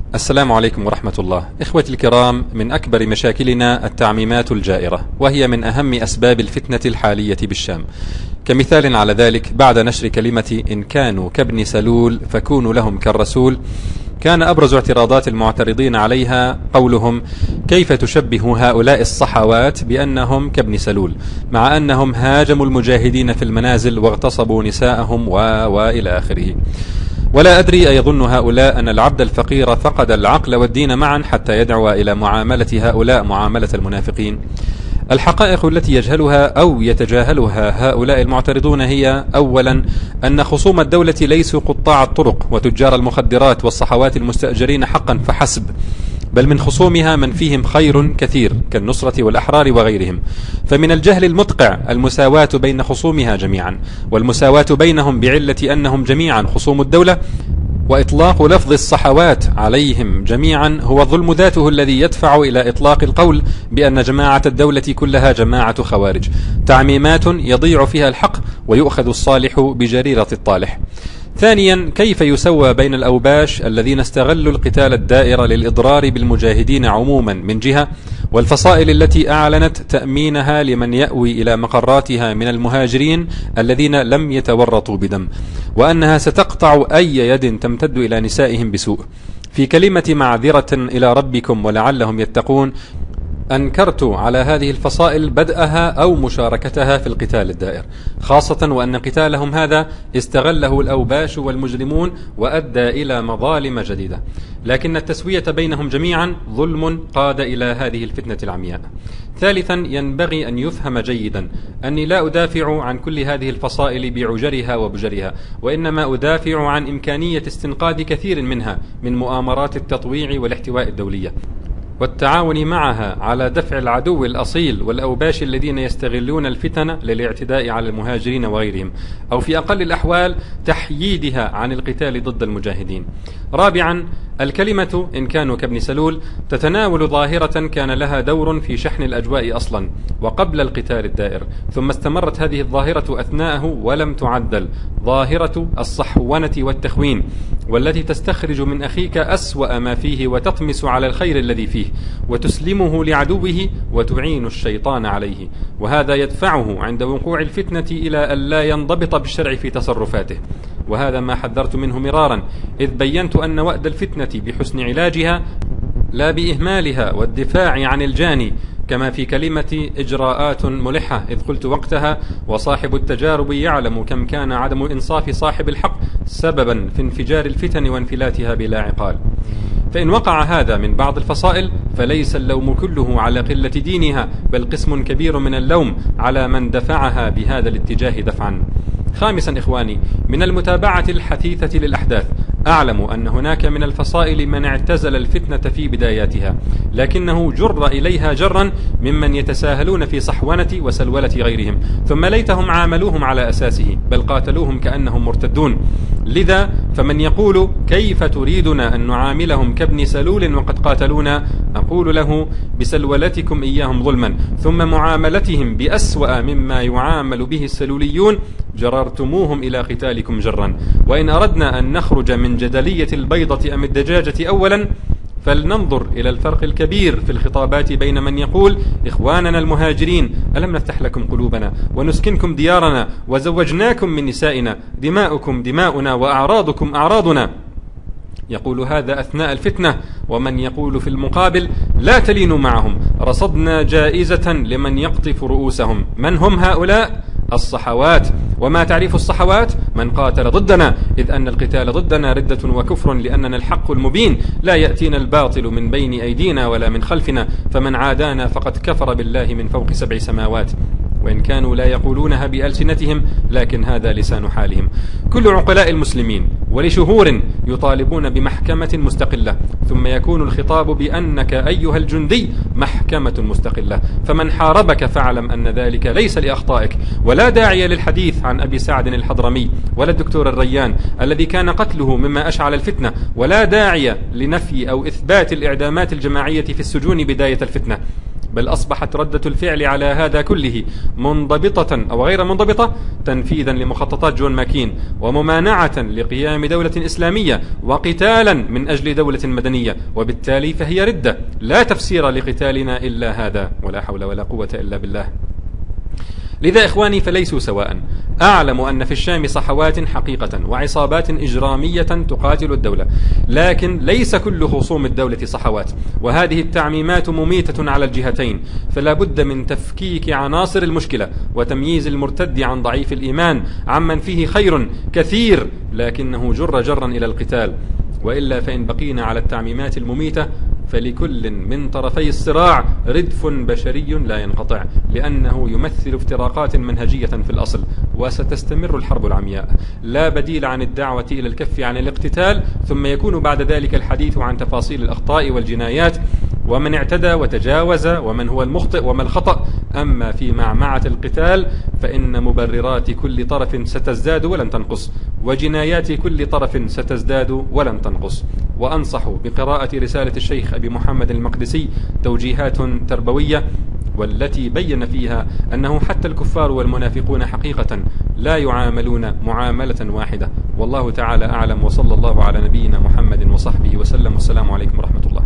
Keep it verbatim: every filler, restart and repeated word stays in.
السلام عليكم ورحمة الله. إخوتي الكرام، من أكبر مشاكلنا التعميمات الجائرة، وهي من أهم أسباب الفتنة الحالية بالشام. كمثال على ذلك، بعد نشر كلمة إن كانوا كابن سلول فكونوا لهم كالرسول، كان أبرز اعتراضات المعترضين عليها قولهم: كيف تشبه هؤلاء الصحوات بأنهم كابن سلول، مع أنهم هاجموا المجاهدين في المنازل واغتصبوا نساءهم و... وإلى آخره. ولا أدري أيظن هؤلاء أن العبد الفقير فقد العقل والدين معا حتى يدعو إلى معاملة هؤلاء معاملة المنافقين؟ الحقائق التي يجهلها أو يتجاهلها هؤلاء المعترضون هي: أولا، أن خصوم الدولة ليسوا قطاع الطرق وتجار المخدرات والصحوات المستأجرين حقا فحسب، بل من خصومها من فيهم خير كثير كالنصرة والأحرار وغيرهم. فمن الجهل المدقع المساواة بين خصومها جميعا، والمساواة بينهم بعلة أنهم جميعا خصوم الدولة، وإطلاق لفظ الصحوات عليهم جميعا هو الظلم ذاته الذي يدفع إلى إطلاق القول بأن جماعة الدولة كلها جماعة خوارج، تعميمات يضيع فيها الحق ويؤخذ الصالح بجريرة الطالح. ثانيا، كيف يسوى بين الأوباش الذين استغلوا القتال الدائر للإضرار بالمجاهدين عموما من جهة، والفصائل التي أعلنت تأمينها لمن يأوي إلى مقراتها من المهاجرين الذين لم يتورطوا بدم، وأنها ستقطع أي يد تمتد إلى نسائهم بسوء. في كلمة معذرة إلى ربكم ولعلهم يتقون، أنكرت على هذه الفصائل بدءها أو مشاركتها في القتال الدائر، خاصة وأن قتالهم هذا استغله الأوباش والمجرمون وأدى إلى مظالم جديدة، لكن التسوية بينهم جميعا ظلم قاد إلى هذه الفتنة العمياء. ثالثا، ينبغي أن يفهم جيدا أني لا أدافع عن كل هذه الفصائل بعجرها وبجرها، وإنما أدافع عن إمكانية استنقاذ كثير منها من مؤامرات التطويع والاحتواء الدولية، والتعاون معها على دفع العدو الأصيل والأوباش الذين يستغلون الفتن للاعتداء على المهاجرين وغيرهم، أو في أقل الأحوال تحييدها عن القتال ضد المجاهدين. رابعا، الكلمة إن كانوا كابن سلول تتناول ظاهرة كان لها دور في شحن الأجواء أصلا وقبل القتال الدائر، ثم استمرت هذه الظاهرة أثناءه ولم تعدل، ظاهرة الصحونة والتخوين، والتي تستخرج من أخيك أسوأ ما فيه وتطمس على الخير الذي فيه وتسلمه لعدوه وتعين الشيطان عليه، وهذا يدفعه عند وقوع الفتنة إلى أن لا ينضبط بالشرع في تصرفاته. وهذا ما حذرت منه مرارا، إذ بينت أن وأد الفتنة بحسن علاجها لا بإهمالها والدفاع عن الجاني، كما في كلمة إجراءات ملحة، إذ قلت وقتها: وصاحب التجارب يعلم كم كان عدم إنصاف صاحب الحق سببا في انفجار الفتن وانفلاتها بلا عقال. فإن وقع هذا من بعض الفصائل فليس اللوم كله على قلة دينها، بل قسم كبير من اللوم على من دفعها بهذا الاتجاه دفعا. خامسا إخواني، من المتابعة الحثيثة للأحداث أعلم أن هناك من الفصائل من اعتزل الفتنة في بداياتها، لكنه جر إليها جرا ممن يتساهلون في صحونة وسلولة غيرهم، ثم ليتهم عاملوهم على أساسه، بل قاتلوهم كأنهم مرتدون. لذا فمن يقول كيف تريدنا أن نعاملهم كابن سلول وقد قاتلونا، أقول له: بسلولتكم إياهم ظلما ثم معاملتهم بأسوأ مما يعامل به السلوليون جررتموهم إلى قتالكم جرا. وإن أردنا أن نخرج من جدلية البيضة أم الدجاجة أولا، فلننظر إلى الفرق الكبير في الخطابات بين من يقول: إخواننا المهاجرين، ألم نفتح لكم قلوبنا ونسكنكم ديارنا وزوجناكم من نسائنا، دماؤكم دماؤنا وأعراضكم أعراضنا، يقول هذا أثناء الفتنة، ومن يقول في المقابل: لا تلينوا معهم، رصدنا جائزة لمن يقطف رؤوسهم. من هم هؤلاء؟ الصحوات. وما تعريف الصحوات؟ من قاتل ضدنا، إذ أن القتال ضدنا ردة وكفر، لأننا الحق المبين، لا يأتينا الباطل من بين أيدينا ولا من خلفنا، فمن عادانا فقد كفر بالله من فوق سبع سماوات. وإن كانوا لا يقولونها بألسنتهم لكن هذا لسان حالهم. كل عقلاء المسلمين ولشهور يطالبون بمحكمة مستقلة، ثم يكون الخطاب بأنك أيها الجندي محكمة مستقلة، فمن حاربك فاعلم أن ذلك ليس لأخطائك. ولا داعي للحديث عن أبي سعد الحضرمي ولا الدكتور الريان الذي كان قتله مما أشعل الفتنة، ولا داعي لنفي أو إثبات الإعدامات الجماعية في السجون بداية الفتنة. بل أصبحت ردة الفعل على هذا كله منضبطة أو غير منضبطة تنفيذا لمخططات جون ماكين وممانعة لقيام دولة إسلامية وقتالا من أجل دولة مدنية، وبالتالي فهي ردة لا تفسير لقتالنا إلا هذا، ولا حول ولا قوة إلا بالله. لذا إخواني فليسوا سواء. أعلم أن في الشام صحوات حقيقة وعصابات إجرامية تقاتل الدولة، لكن ليس كل خصوم الدولة صحوات، وهذه التعميمات مميتة على الجهتين، فلا بد من تفكيك عناصر المشكلة وتمييز المرتد عن ضعيف الإيمان عمن فيه خير كثير لكنه جر جرا إلى القتال، وإلا فإن بقينا على التعميمات المميتة فلكل من طرفي الصراع ردف بشري لا ينقطع، لأنه يمثل افتراقات منهجية في الأصل، وستستمر الحرب العمياء. لا بديل عن الدعوة إلى الكف عن الاقتتال، ثم يكون بعد ذلك الحديث عن تفاصيل الأخطاء والجنايات ومن اعتدى وتجاوز ومن هو المخطئ وما الخطأ. أما في معمعة القتال فإن مبررات كل طرف ستزداد ولن تنقص، وجنايات كل طرف ستزداد ولن تنقص. وأنصح بقراءة رسالة الشيخ أبي محمد المقدسي توجيهات تربوية، والتي بين فيها أنه حتى الكفار والمنافقون حقيقة لا يعاملون معاملة واحدة. والله تعالى أعلم، وصلى الله على نبينا محمد وصحبه وسلم، والسلام عليكم ورحمة الله.